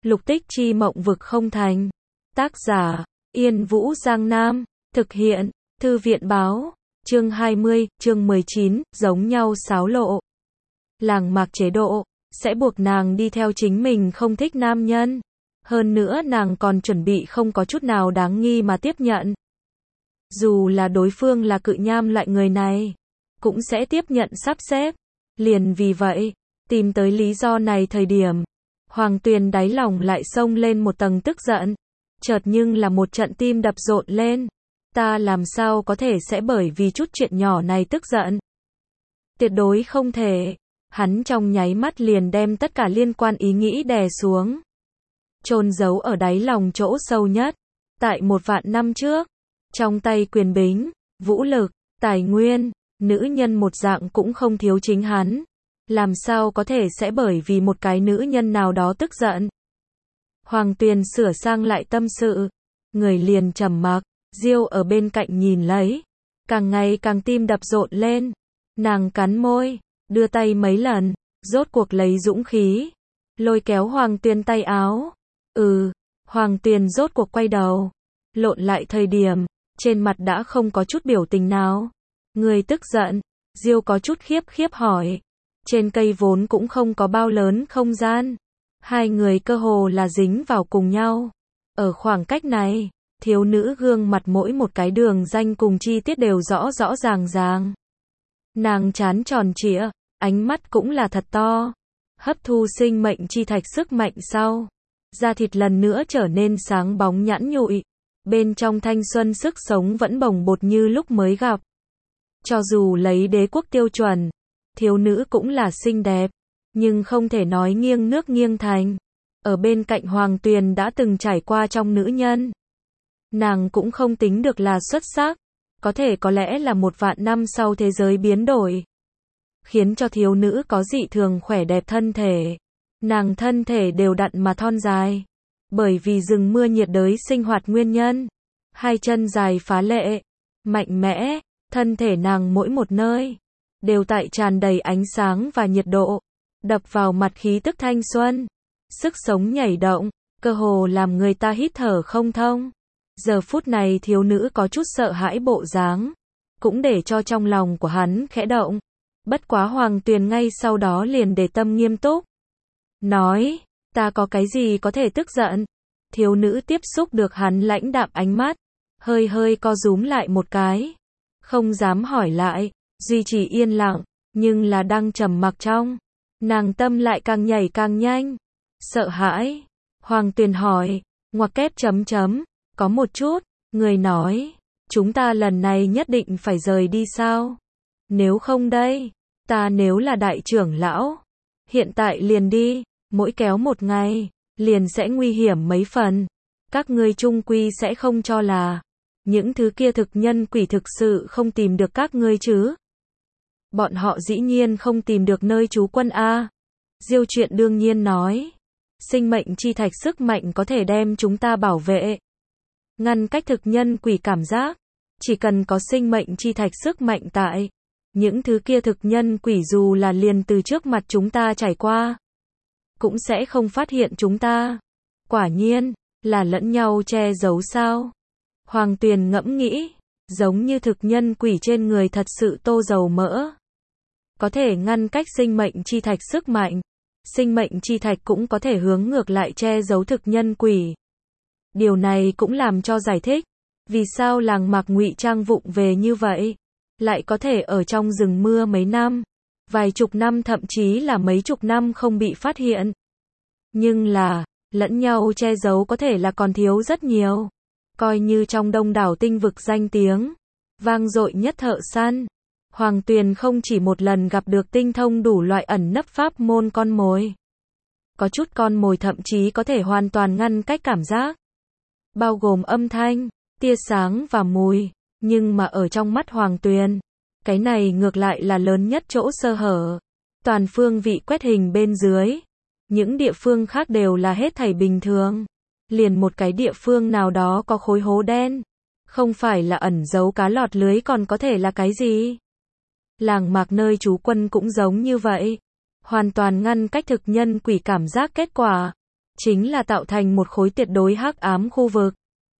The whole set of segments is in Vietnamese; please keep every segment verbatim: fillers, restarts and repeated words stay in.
Lục Tích Chi mộng vực không thành. Tác giả, Yên Vũ Giang Nam. Thực hiện, Thư viện báo. Chương hai mươi, chương mười chín, giống nhau xáo lộ. Làng mạc chế độ, sẽ buộc nàng đi theo chính mình không thích nam nhân. Hơn nữa nàng còn chuẩn bị không có chút nào đáng nghi mà tiếp nhận. Dù là đối phương là cự nham loại người này, cũng sẽ tiếp nhận sắp xếp. Liền vì vậy, tìm tới lý do này thời điểm, Hoàng Tuyền đáy lòng lại xông lên một tầng tức giận. Chợt nhưng là một trận tim đập rộn lên. Ta làm sao có thể sẽ bởi vì chút chuyện nhỏ này tức giận? Tuyệt đối không thể. Hắn trong nháy mắt liền đem tất cả liên quan ý nghĩ đè xuống. Chôn giấu ở đáy lòng chỗ sâu nhất. Tại một vạn năm trước, trong tay quyền bính, vũ lực, tài nguyên, nữ nhân một dạng cũng không thiếu chính hắn. Làm sao có thể sẽ bởi vì một cái nữ nhân nào đó tức giận? Hoàng Tuyền sửa sang lại tâm sự. Người liền trầm mặc. Diêu ở bên cạnh nhìn lấy. Càng ngày càng tim đập rộn lên. Nàng cắn môi. Đưa tay mấy lần. Rốt cuộc lấy dũng khí. Lôi kéo Hoàng Tuyền tay áo. Ừ. Hoàng Tuyền rốt cuộc quay đầu. Lộn lại thời điểm. Trên mặt đã không có chút biểu tình nào. Người tức giận. Diêu có chút khiếp khiếp hỏi. Trên cây vốn cũng không có bao lớn không gian. Hai người cơ hồ là dính vào cùng nhau. Ở khoảng cách này, thiếu nữ gương mặt mỗi một cái đường danh cùng chi tiết đều rõ rõ ràng ràng. Nàng trán tròn trịa, ánh mắt cũng là thật to. Hấp thu sinh mệnh chi thạch sức mạnh sau. Da thịt lần nữa trở nên sáng bóng nhẵn nhụi. Bên trong thanh xuân sức sống vẫn bồng bột như lúc mới gặp. Cho dù lấy đế quốc tiêu chuẩn, thiếu nữ cũng là xinh đẹp. Nhưng không thể nói nghiêng nước nghiêng thành. Ở bên cạnh Hoàng Tuyền đã từng trải qua trong nữ nhân. Nàng cũng không tính được là xuất sắc. Có thể có lẽ là một vạn năm sau thế giới biến đổi. Khiến cho thiếu nữ có dị thường khỏe đẹp thân thể. Nàng thân thể đều đặn mà thon dài. Bởi vì rừng mưa nhiệt đới sinh hoạt nguyên nhân. Hai chân dài phá lệ. Mạnh mẽ. Thân thể nàng mỗi một nơi. Đều tại tràn đầy ánh sáng và nhiệt độ. Đập vào mặt khí tức thanh xuân. Sức sống nhảy động. Cơ hồ làm người ta hít thở không thông. Giờ phút này thiếu nữ có chút sợ hãi bộ dáng. Cũng để cho trong lòng của hắn khẽ động. Bất quá Hoàng Tuyền ngay sau đó liền để tâm nghiêm túc. Nói, ta có cái gì có thể tức giận? Thiếu nữ tiếp xúc được hắn lãnh đạm ánh mắt. Hơi hơi co rúm lại một cái. Không dám hỏi lại. Duy trì yên lặng. Nhưng là đang trầm mặc trong. Nàng tâm lại càng nhảy càng nhanh. Sợ hãi. Hoàng Tuyền hỏi. Ngoặc kép chấm chấm. Có một chút. Người nói. Chúng ta lần này nhất định phải rời đi sao? Nếu không đây. Ta nếu là đại trưởng lão. Hiện tại liền đi. Mỗi kéo một ngày. Liền sẽ nguy hiểm mấy phần. Các ngươi chung quy sẽ không cho là. Những thứ kia thực nhân quỷ thực sự không tìm được các ngươi chứ. Bọn họ dĩ nhiên không tìm được nơi trú quân A. Diêu Chuyện đương nhiên nói. Sinh mệnh chi thạch sức mạnh có thể đem chúng ta bảo vệ. Ngăn cách thực nhân quỷ cảm giác. Chỉ cần có sinh mệnh chi thạch sức mạnh tại. Những thứ kia thực nhân quỷ dù là liền từ trước mặt chúng ta trải qua. Cũng sẽ không phát hiện chúng ta. Quả nhiên, là lẫn nhau che giấu sao. Hoàng Tuyền ngẫm nghĩ. Giống như thực nhân quỷ trên người thật sự tô dầu mỡ. Có thể ngăn cách sinh mệnh chi thạch sức mạnh. Sinh mệnh chi thạch cũng có thể hướng ngược lại che giấu thực nhân quỷ. Điều này cũng làm cho giải thích. Vì sao làng mạc ngụy trang vụng về như vậy. Lại có thể ở trong rừng mưa mấy năm. Vài chục năm thậm chí là mấy chục năm không bị phát hiện. Nhưng là, lẫn nhau che giấu có thể là còn thiếu rất nhiều. Coi như trong đông đảo tinh vực danh tiếng. Vang dội nhất thợ săn. Hoàng Tuyền không chỉ một lần gặp được tinh thông đủ loại ẩn nấp pháp môn con mồi. Có chút con mồi thậm chí có thể hoàn toàn ngăn cách cảm giác. Bao gồm âm thanh, tia sáng và mùi. Nhưng mà ở trong mắt Hoàng Tuyền, cái này ngược lại là lớn nhất chỗ sơ hở. Toàn phương vị quét hình bên dưới. Những địa phương khác đều là hết thảy bình thường. Liền một cái địa phương nào đó có khối hố đen. Không phải là ẩn giấu cá lọt lưới còn có thể là cái gì? Làng mạc nơi trú quân cũng giống như vậy. Hoàn toàn ngăn cách thực nhân quỷ cảm giác kết quả. chính là tạo thành một khối tuyệt đối hắc ám khu vực.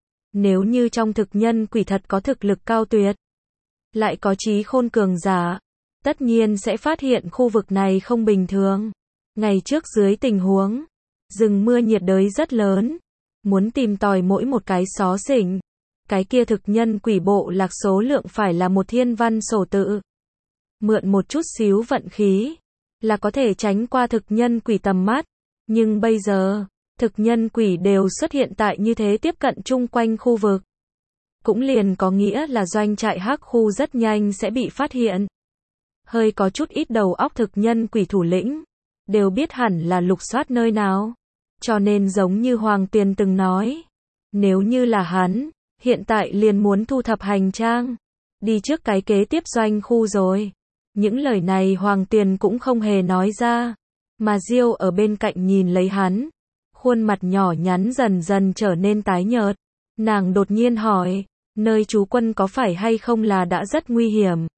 Nếu như trong thực nhân quỷ thật có thực lực cao tuyệt, lại có trí khôn cường giả, tất nhiên sẽ phát hiện khu vực này không bình thường. Ngày trước dưới tình huống, rừng mưa nhiệt đới rất lớn, muốn tìm tòi mỗi một cái xó xỉnh, cái kia thực nhân quỷ bộ lạc số lượng phải là một thiên văn sổ tự. Mượn một chút xíu vận khí, là có thể tránh qua thực nhân quỷ tầm mắt. Nhưng bây giờ, thực nhân quỷ đều xuất hiện tại như thế tiếp cận chung quanh khu vực. Cũng liền có nghĩa là doanh trại hắc khu rất nhanh sẽ bị phát hiện. Hơi có chút ít đầu óc thực nhân quỷ thủ lĩnh, đều biết hẳn là lục soát nơi nào. Cho nên giống như Hoàng Tuyền từng nói, nếu như là hắn, hiện tại liền muốn thu thập hành trang, đi trước cái kế tiếp doanh khu rồi. Những lời này Hoàng Tuyền cũng không hề nói ra, mà Diêu ở bên cạnh nhìn lấy hắn, khuôn mặt nhỏ nhắn dần dần trở nên tái nhợt. Nàng đột nhiên hỏi, nơi trú quân có phải hay không là đã rất nguy hiểm?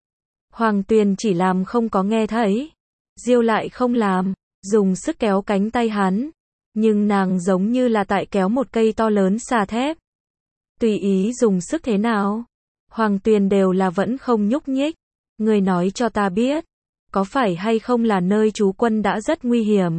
Hoàng Tuyền chỉ làm không có nghe thấy. Diêu lại không làm, dùng sức kéo cánh tay hắn, nhưng nàng giống như là tại kéo một cây to lớn xà thép. Tùy ý dùng sức thế nào, Hoàng Tuyền đều là vẫn không nhúc nhích. Người nói cho ta biết, có phải hay không là nơi trú quân đã rất nguy hiểm?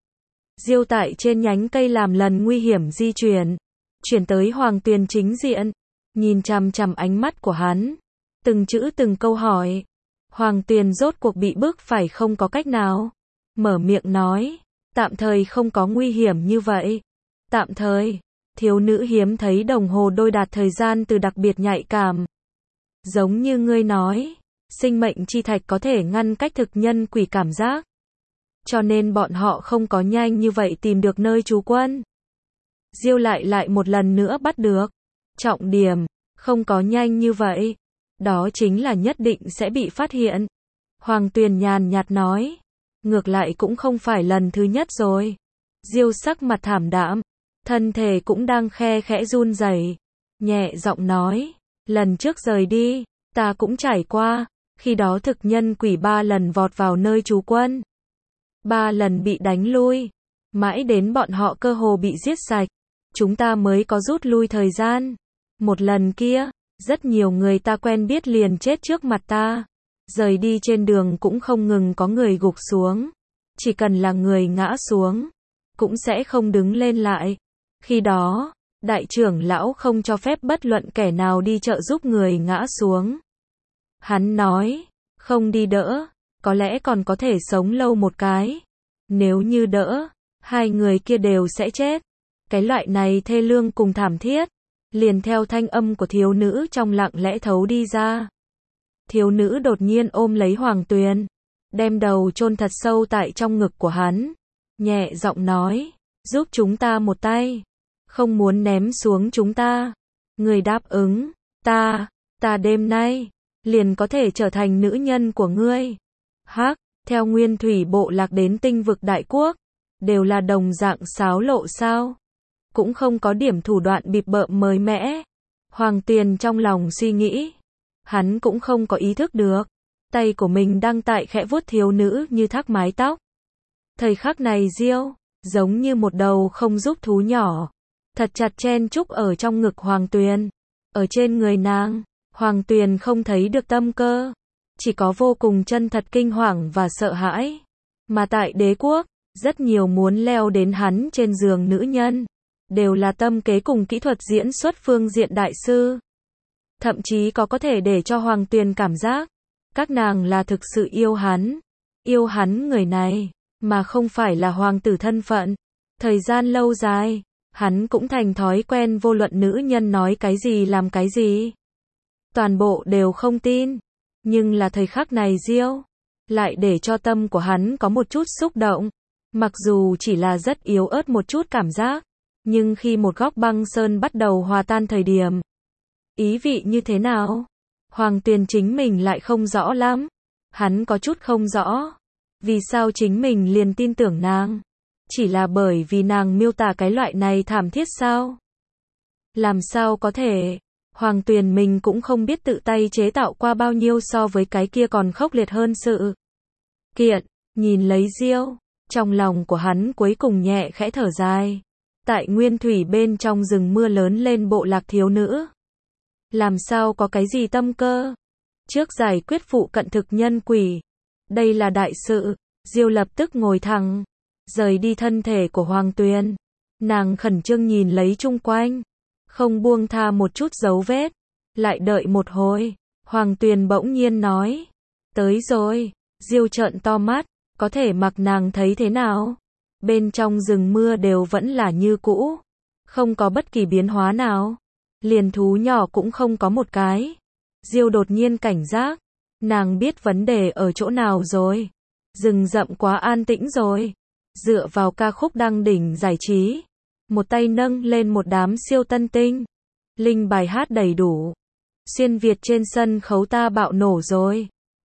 Diêu tại trên nhánh cây làm lần nguy hiểm di chuyển, chuyển tới Hoàng Tuyền chính diện, nhìn chằm chằm ánh mắt của hắn, từng chữ từng câu hỏi. Hoàng Tuyền rốt cuộc bị bức phải không có cách nào, mở miệng nói, tạm thời không có nguy hiểm như vậy. Tạm thời, thiếu nữ hiếm thấy đồng hồ đôi đạt thời gian từ đặc biệt nhạy cảm. Giống như ngươi nói, sinh mệnh chi thạch có thể ngăn cách thực nhân quỷ cảm giác. Cho nên bọn họ không có nhanh như vậy tìm được nơi trú quân. Diêu lại lại một lần nữa bắt được. Trọng điểm, không có nhanh như vậy. Đó chính là nhất định sẽ bị phát hiện. Hoàng Tuyền nhàn nhạt nói. Ngược lại cũng không phải lần thứ nhất rồi. Diêu sắc mặt thảm đạm, thân thể cũng đang khe khẽ run rẩy, nhẹ giọng nói, lần trước rời đi, ta cũng trải qua, khi đó thực nhân quỷ ba lần vọt vào nơi trú quân, ba lần bị đánh lui, mãi đến bọn họ cơ hồ bị giết sạch, chúng ta mới có rút lui thời gian. Một lần kia, rất nhiều người ta quen biết liền chết trước mặt ta. Rời đi trên đường cũng không ngừng có người gục xuống. Chỉ cần là người ngã xuống, cũng sẽ không đứng lên lại. Khi đó, đại trưởng lão không cho phép bất luận kẻ nào đi trợ giúp người ngã xuống. Hắn nói, không đi đỡ, có lẽ còn có thể sống lâu một cái. Nếu như đỡ, hai người kia đều sẽ chết. Cái loại này thê lương cùng thảm thiết, liền theo thanh âm của thiếu nữ trong lặng lẽ thấu đi ra. Thiếu nữ đột nhiên ôm lấy Hoàng Tuyền, đem đầu chôn thật sâu tại trong ngực của hắn, nhẹ giọng nói, giúp chúng ta một tay, không muốn ném xuống chúng ta. Người đáp ứng, ta, ta đêm nay, liền có thể trở thành nữ nhân của ngươi. Hắc, theo nguyên thủy bộ lạc đến tinh vực đại quốc, đều là đồng dạng xáo lộ sao? Cũng không có điểm thủ đoạn bịp bợm mới mẻ. Hoàng Tuyền trong lòng suy nghĩ. Hắn cũng không có ý thức được. Tay của mình đang tại khẽ vuốt thiếu nữ như thác mái tóc. Thời khắc này Diêu, giống như một đầu không giúp thú nhỏ. Thật chặt chen chúc ở trong ngực Hoàng Tuyền. Ở trên người nàng, Hoàng Tuyền không thấy được tâm cơ. Chỉ có vô cùng chân thật kinh hoàng và sợ hãi. Mà tại đế quốc, rất nhiều muốn leo đến hắn trên giường nữ nhân. Đều là tâm kế cùng kỹ thuật diễn xuất phương diện đại sư. Thậm chí có có thể để cho Hoàng Tuyền cảm giác, các nàng là thực sự yêu hắn. Yêu hắn người này, mà không phải là hoàng tử thân phận. Thời gian lâu dài, hắn cũng thành thói quen vô luận nữ nhân nói cái gì làm cái gì. Toàn bộ đều không tin. Nhưng là thời khắc này Diêu, lại để cho tâm của hắn có một chút xúc động. Mặc dù chỉ là rất yếu ớt một chút cảm giác. Nhưng khi một góc băng sơn bắt đầu hòa tan thời điểm, ý vị như thế nào? Hoàng Tuyền chính mình lại không rõ lắm. Hắn có chút không rõ. Vì sao chính mình liền tin tưởng nàng? Chỉ là bởi vì nàng miêu tả cái loại này thảm thiết sao? Làm sao có thể? Hoàng Tuyền mình cũng không biết tự tay chế tạo qua bao nhiêu so với cái kia còn khốc liệt hơn sự kiện. Nhìn lấy Diêu, Trong lòng của hắn cuối cùng nhẹ khẽ thở dài. Tại nguyên thủy bên trong rừng mưa lớn lên bộ lạc thiếu nữ. Làm sao có cái gì tâm cơ? Trước giải quyết phụ cận thực nhân quỷ. Đây là đại sự. Diêu lập tức ngồi thẳng. Rời đi thân thể của Hoàng Tuyền. Nàng khẩn trương nhìn lấy chung quanh. Không buông tha một chút dấu vết. Lại đợi một hồi. Hoàng Tuyền bỗng nhiên nói. Tới rồi. Diêu trợn to mắt. Có thể mặc nàng thấy thế nào? Bên trong rừng mưa đều vẫn là như cũ. Không có bất kỳ biến hóa nào. Liền thú nhỏ cũng không có một cái. Diêu đột nhiên cảnh giác. Nàng biết vấn đề ở chỗ nào rồi. Rừng rậm quá an tĩnh rồi. Dựa vào ca khúc đăng đỉnh giải trí. Một tay nâng lên một đám siêu tân tinh. Linh bài hát đầy đủ. Xuyên Việt trên sân khấu ta bạo nổ rồi.